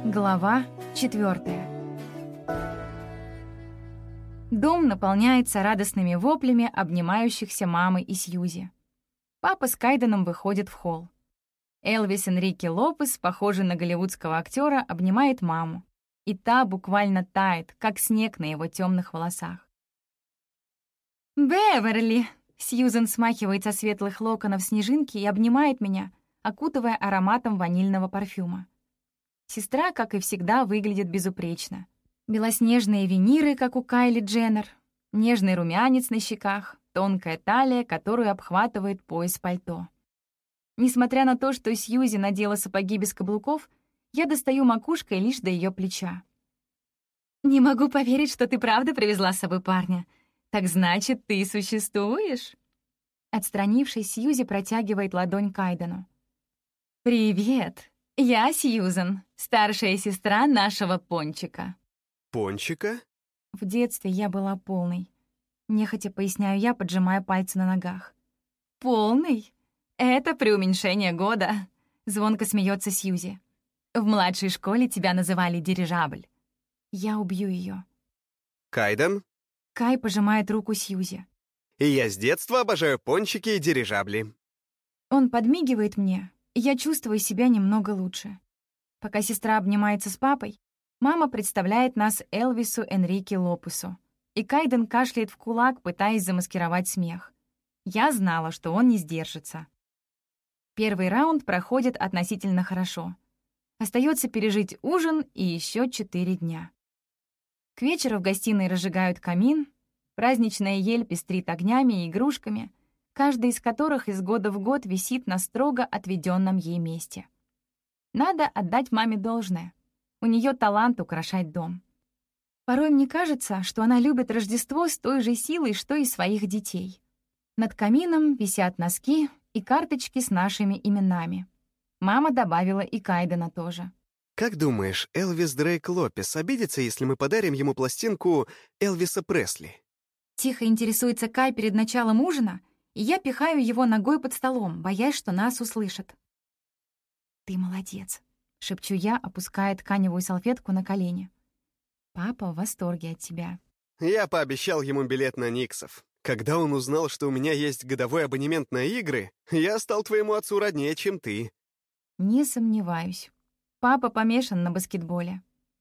Глава 4. Дом наполняется радостными воплями обнимающихся мамы и Сьюзи. Папа с Кайденом выходит в холл. Элвис Энрике Лопес, похожий на голливудского актера, обнимает маму, и та буквально тает, как снег на его темных волосах. «Беверли!» — Сьюзен смахивает со светлых локонов снежинки и обнимает меня, окутывая ароматом ванильного парфюма. Сестра, как и всегда, выглядит безупречно. Белоснежные виниры, как у Кайли Дженнер, нежный румянец на щеках, тонкая талия, которую обхватывает пояс пальто. Несмотря на то, что Сьюзи надела сапоги без каблуков, я достаю макушкой лишь до ее плеча. «Не могу поверить, что ты правда привезла с собой парня. Так значит, ты существуешь?» Отстранившись, Сьюзи протягивает ладонь Кайдену. «Привет, я Сьюзен, старшая сестра нашего Пончика». Пончика? В детстве я была полной. Нехотя поясняю я, поджимая пальцы на ногах. «Полный? Это преуменьшение года», — звонко смеется Сьюзи. «В младшей школе тебя называли дирижабль». Я убью ее. Кайден? Кай пожимает руку Сьюзи. И я с детства обожаю пончики и дирижабли. Он подмигивает мне, и я чувствую себя немного лучше. Пока сестра обнимается с папой, мама представляет нас Элвису Энрике Лопесу, и Кайден кашляет в кулак, пытаясь замаскировать смех. Я знала, что он не сдержится. Первый раунд проходит относительно хорошо. Остается пережить ужин и еще 4 дня. К вечеру в гостиной разжигают камин, праздничная ель пестрит огнями и игрушками, каждый из которых из года в год висит на строго отведенном ей месте. Надо отдать маме должное. У нее талант украшать дом. Порой мне кажется, что она любит Рождество с той же силой, что и своих детей. Над камином висят носки и карточки с нашими именами. Мама добавила и Кайдена тоже. Как думаешь, Элвис Дрейк Лопес обидится, если мы подарим ему пластинку Элвиса Пресли? Тихо интересуется Кай перед началом ужина, и я пихаю его ногой под столом, боясь, что нас услышат. «Ты молодец», — шепчу я, опуская тканевую салфетку на колени. «Папа в восторге от тебя». Я пообещал ему билет на Никсов. Когда он узнал, что у меня есть годовой абонемент на игры, я стал твоему отцу роднее, чем ты. Не сомневаюсь. Папа помешан на баскетболе.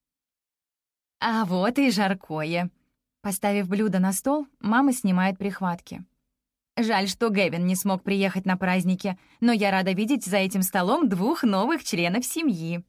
А вот и жаркое. Поставив блюдо на стол, мама снимает прихватки. Жаль, что Гэвин не смог приехать на праздники, но я рада видеть за этим столом 2 новых членов семьи.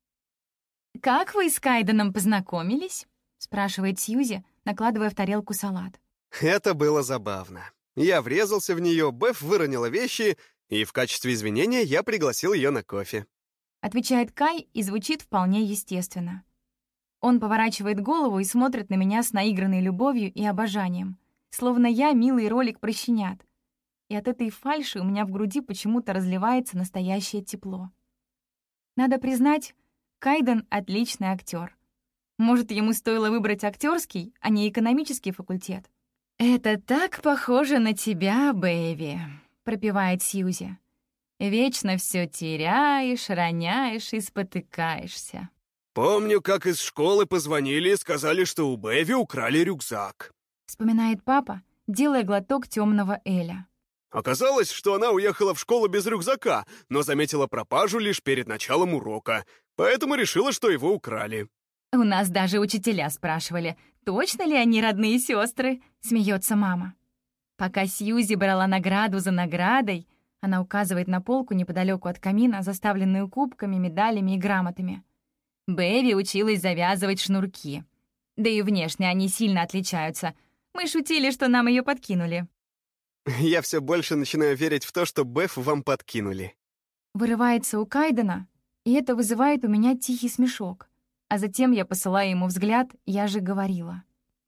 «Как вы с Кайденом познакомились?» — спрашивает Сьюзи, накладывая в тарелку салат. Это было забавно. Я врезался в нее, Беф выронила вещи, и в качестве извинения я пригласил ее на кофе. Отвечает Кай и звучит вполне естественно. Он поворачивает голову и смотрит на меня с наигранной любовью и обожанием, словно я милый ролик про щенят. И от этой фальши у меня в груди почему-то разливается настоящее тепло. Надо признать, Кайден — отличный актер. Может, ему стоило выбрать актерский, а не экономический факультет? «Это так похоже на тебя, Бэйви», — пропевает Сьюзи. «Вечно все теряешь, роняешь и спотыкаешься». Помню, как из школы позвонили и сказали, что у Бэви украли рюкзак. Вспоминает папа, делая глоток темного эля. Оказалось, что она уехала в школу без рюкзака, но заметила пропажу лишь перед началом урока, поэтому решила, что его украли. «У нас даже учителя спрашивали, точно ли они родные сестры, смеется мама. Пока Сьюзи брала награду за наградой, она указывает на полку неподалеку от камина, заставленную кубками, медалями и грамотами. Бэви училась завязывать шнурки. Да и внешне они сильно отличаются. Мы шутили, что нам ее подкинули. Я все больше начинаю верить в то, что Беф вам подкинули. Вырывается у Кайдена, и это вызывает у меня тихий смешок. А затем я посылаю ему взгляд «я же говорила».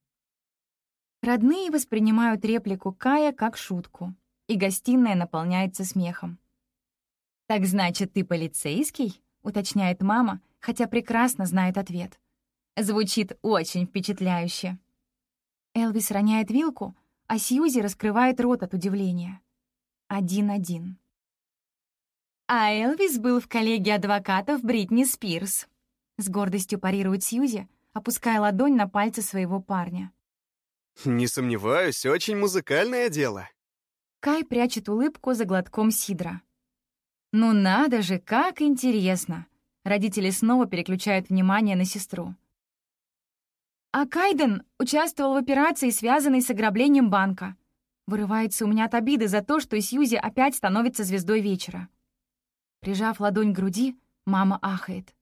Родные воспринимают реплику Кая как шутку, и гостиная наполняется смехом. «Так значит, ты полицейский?» — уточняет мама, хотя прекрасно знает ответ. Звучит очень впечатляюще. Элвис роняет вилку, а Сьюзи раскрывает рот от удивления. 1-1. А Элвис был в коллегии адвокатов Бритни Спирс. С гордостью парирует Сьюзи, опуская ладонь на пальцы своего парня. Не сомневаюсь, очень музыкальное дело. Кай прячет улыбку за глотком сидра. «Ну надо же, как интересно!» Родители снова переключают внимание на сестру. «А Кайден участвовал в операции, связанной с ограблением банка». Вырывается у меня от обиды за то, что Сьюзи опять становится звездой вечера. Прижав ладонь к груди, мама ахает.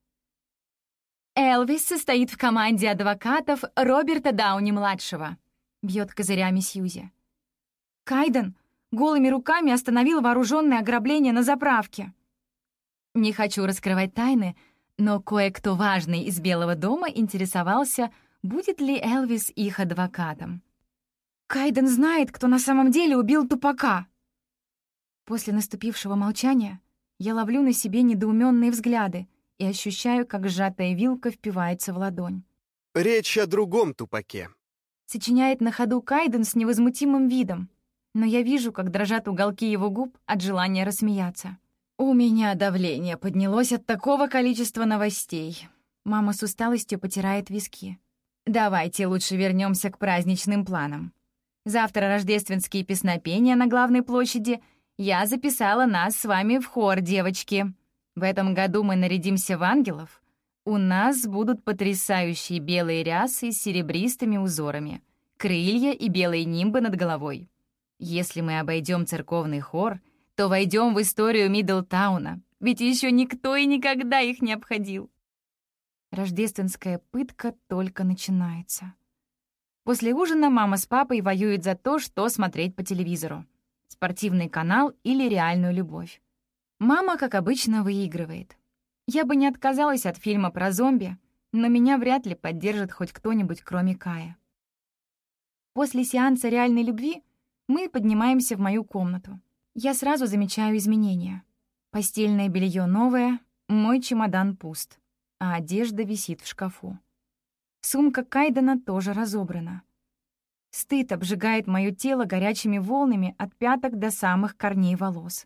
«Элвис состоит в команде адвокатов Роберта Дауни-младшего», — бьет козырями Сьюзи. «Кайден голыми руками остановил вооруженное ограбление на заправке». Не хочу раскрывать тайны, но кое-кто важный из Белого дома интересовался, будет ли Элвис их адвокатом. «Кайден знает, кто на самом деле убил Тупака». После наступившего молчания я ловлю на себе недоуменные взгляды и ощущаю, как сжатая вилка впивается в ладонь. Речь о другом Тупаке. Сочиняет на ходу Кайден с невозмутимым видом, но я вижу, как дрожат уголки его губ от желания рассмеяться. У меня давление поднялось от такого количества новостей. Мама с усталостью потирает виски. Давайте лучше вернемся к праздничным планам. Завтра рождественские песнопения на главной площади. Я записала нас с вами в хор, девочки. В этом году мы нарядимся в ангелов. У нас будут потрясающие белые рясы с серебристыми узорами, крылья и белые нимбы над головой. Если мы обойдем церковный хор, то войдем в историю Мидлтауна, ведь еще никто и никогда их не обходил. Рождественская пытка только начинается. После ужина мама с папой воюют за то, что смотреть по телевизору. Спортивный канал или реальную любовь. Мама, как обычно, выигрывает. Я бы не отказалась от фильма про зомби, но меня вряд ли поддержит хоть кто-нибудь, кроме Кая. После сеанса реальной любви мы поднимаемся в мою комнату. Я сразу замечаю изменения. Постельное белье новое, мой чемодан пуст, а одежда висит в шкафу. Сумка Кайдена тоже разобрана. Стыд обжигает моё тело горячими волнами от пяток до самых корней волос.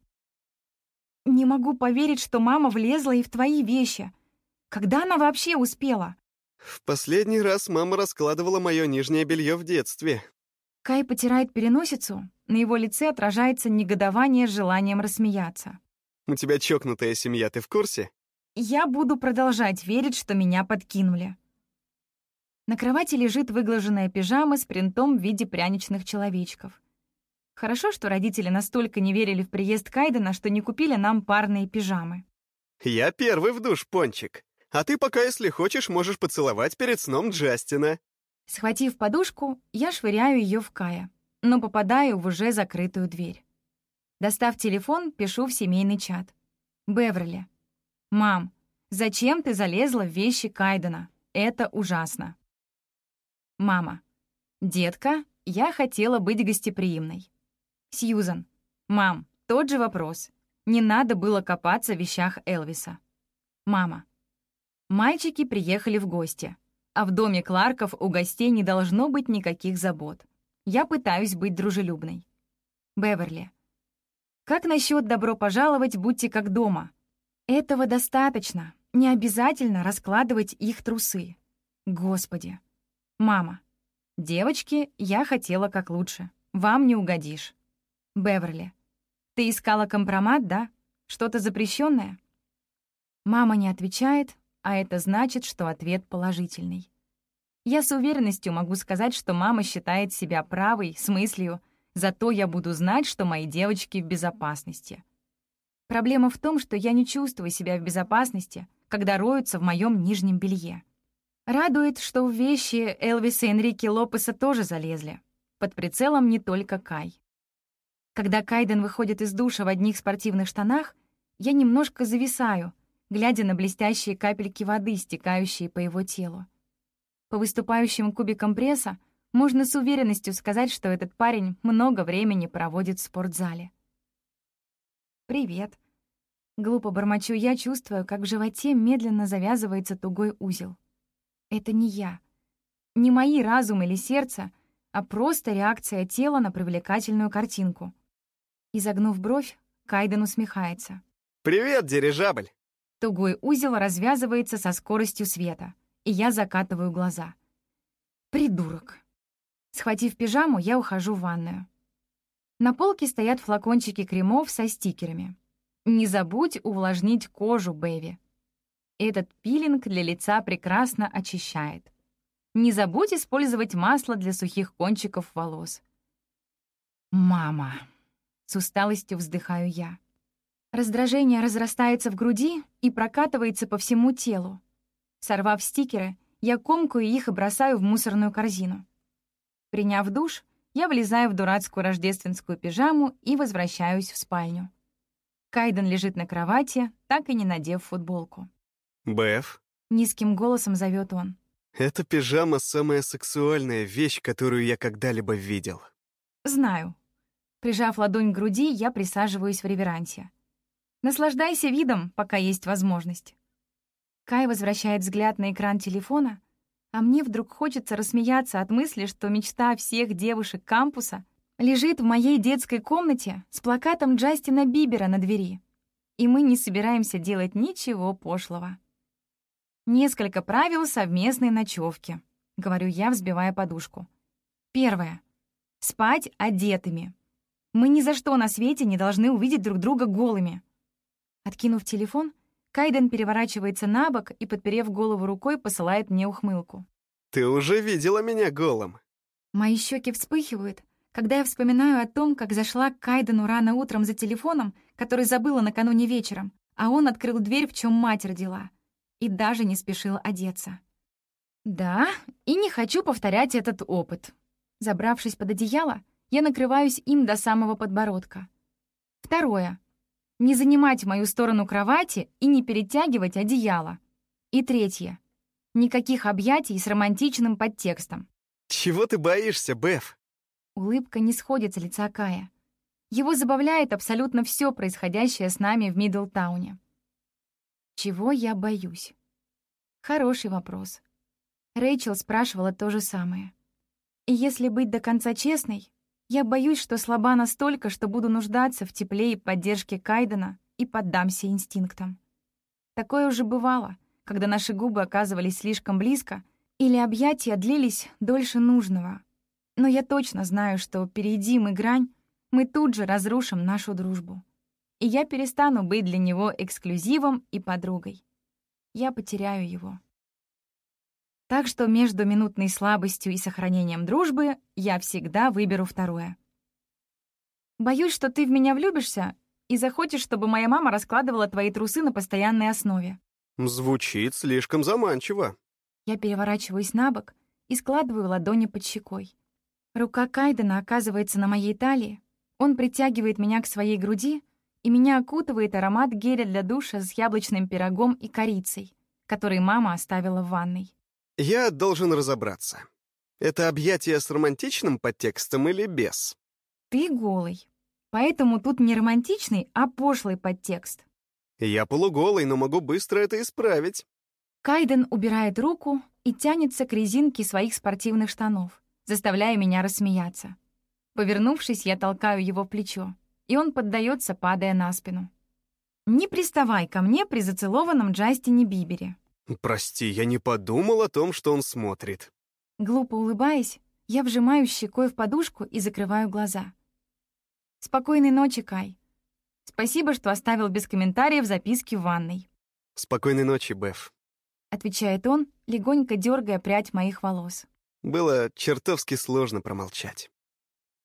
Не могу поверить, что мама влезла и в твои вещи. Когда она вообще успела? В последний раз мама раскладывала мое нижнее белье в детстве. Кай потирает переносицу, на его лице отражается негодование с желанием рассмеяться. У тебя чокнутая семья, ты в курсе? Я буду продолжать верить, что меня подкинули. На кровати лежит выглаженная пижама с принтом в виде пряничных человечков. Хорошо, что родители настолько не верили в приезд Кайдена, что не купили нам парные пижамы. Я первый в душ, Пончик. А ты пока, если хочешь, можешь поцеловать перед сном Джастина. Схватив подушку, я швыряю ее в Кая, но попадаю в уже закрытую дверь. Достав телефон, пишу в семейный чат. Беверли. «Мам, зачем ты залезла в вещи Кайдена? Это ужасно». Мама. «Детка, я хотела быть гостеприимной». Сьюзан. «Мам, тот же вопрос. Не надо было копаться в вещах Элвиса». Мама. «Мальчики приехали в гости, а в доме Кларков у гостей не должно быть никаких забот. Я пытаюсь быть дружелюбной». Беверли. «Как насчет «добро пожаловать, будьте как дома»? Этого достаточно, не обязательно раскладывать их трусы. Господи. Мама. «Девочки, я хотела как лучше. Вам не угодишь». Беверли. «Ты искала компромат, да? Что-то запрещенное?» Мама не отвечает, а это значит, что ответ положительный. Я с уверенностью могу сказать, что мама считает себя правой, с мыслью «зато я буду знать, что мои девочки в безопасности». Проблема в том, что я не чувствую себя в безопасности, когда роются в моем нижнем белье. Радует, что в вещи Элвиса и Энрике Лопеса тоже залезли. Под прицелом не только Кай. Когда Кайден выходит из душа в одних спортивных штанах, я немножко зависаю, глядя на блестящие капельки воды, стекающие по его телу. По выступающим кубикам пресса можно с уверенностью сказать, что этот парень много времени проводит в спортзале. «Привет». Глупо бормочу я, чувствую, как в животе медленно завязывается тугой узел. Это не я. Не мои разум или сердце, а просто реакция тела на привлекательную картинку. Изогнув бровь, Кайден усмехается. «Привет, дирижабль!» Тугой узел развязывается со скоростью света, и я закатываю глаза. Придурок. Схватив пижаму, я ухожу в ванную. На полке стоят флакончики кремов со стикерами. «Не забудь увлажнить кожу, Бэви». Этот пилинг для лица прекрасно очищает. Не забудь использовать масло для сухих кончиков волос. «Мама!» — с усталостью вздыхаю я. Раздражение разрастается в груди и прокатывается по всему телу. Сорвав стикеры, я комкаю их и бросаю в мусорную корзину. Приняв душ, я влезаю в дурацкую рождественскую пижаму и возвращаюсь в спальню. Кайден лежит на кровати, так и не надев футболку. Беф, Низким голосом зовет он. эта пижама — самая сексуальная вещь, которую я когда-либо видел. Знаю. Прижав ладонь к груди, я присаживаюсь в реверансе. Наслаждайся видом, пока есть возможность. Кай возвращает взгляд на экран телефона, а мне вдруг хочется рассмеяться от мысли, что мечта всех девушек кампуса лежит в моей детской комнате с плакатом Джастина Бибера на двери. И мы не собираемся делать ничего пошлого. «Несколько правил совместной ночевки», — говорю я, взбивая подушку. Первое. Спать одетыми. Мы ни за что на свете не должны увидеть друг друга голыми. Откинув телефон, Кайден переворачивается на бок и, подперев голову рукой, посылает мне ухмылку. Ты уже видела меня голым. Мои щеки вспыхивают, когда я вспоминаю о том, как зашла к Кайдену рано утром за телефоном, который забыла накануне вечером, а он открыл дверь, в чем мать родила, и даже не спешил одеться. Да, и не хочу повторять этот опыт. Забравшись под одеяло, я накрываюсь им до самого подбородка. Второе. Не занимать мою сторону кровати и не перетягивать одеяло. И третье. Никаких объятий с романтичным подтекстом. Чего ты боишься, Беф? Улыбка не сходит с лица Кая. Его забавляет абсолютно все происходящее с нами в Мидлтауне. Чего я боюсь? Хороший вопрос. Рэйчел спрашивала то же самое. И если быть до конца честной, я боюсь, что слаба настолько, что буду нуждаться в тепле и поддержке Кайдена и поддамся инстинктам. Такое уже бывало, когда наши губы оказывались слишком близко или объятия длились дольше нужного. Но я точно знаю, что, перейди мы грань, мы тут же разрушим нашу дружбу. И я перестану быть для него эксклюзивом и подругой. Я потеряю его. Так что между минутной слабостью и сохранением дружбы я всегда выберу второе. Боюсь, что ты в меня влюбишься и захочешь, чтобы моя мама раскладывала твои трусы на постоянной основе. Звучит слишком заманчиво. Я переворачиваюсь на бок и складываю ладони под щекой. Рука Кайдена оказывается на моей талии, он притягивает меня к своей груди, и меня окутывает аромат геля для душа с яблочным пирогом и корицей, который мама оставила в ванной. Я должен разобраться. Это объятие с романтичным подтекстом или без? Ты голый, поэтому тут не романтичный, а пошлый подтекст. Я полуголый, но могу быстро это исправить. Кайден убирает руку и тянется к резинке своих спортивных штанов, заставляя меня рассмеяться. Повернувшись, я толкаю его в плечо, и он поддается, падая на спину. «Не приставай ко мне при зацелованном Джастине Бибере». Прости, я не подумал о том, что он смотрит. Глупо улыбаясь, я вжимаю щекой в подушку и закрываю глаза. «Спокойной ночи, Кай. Спасибо, что оставил без комментариев записки в ванной». Спокойной ночи, Беф. Отвечает он, легонько дергая прядь моих волос. Было чертовски сложно промолчать.